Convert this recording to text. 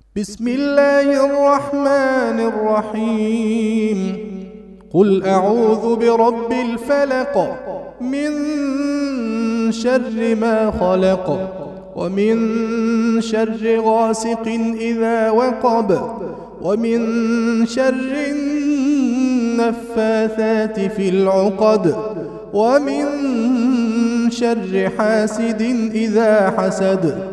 بسم الله الرحمن الرحيم. قل أعوذ برب الفلق من شر ما خلق ومن شر غاسق إذا وقب ومن شر النفاثات في العقد ومن شر حاسد إذا حسد.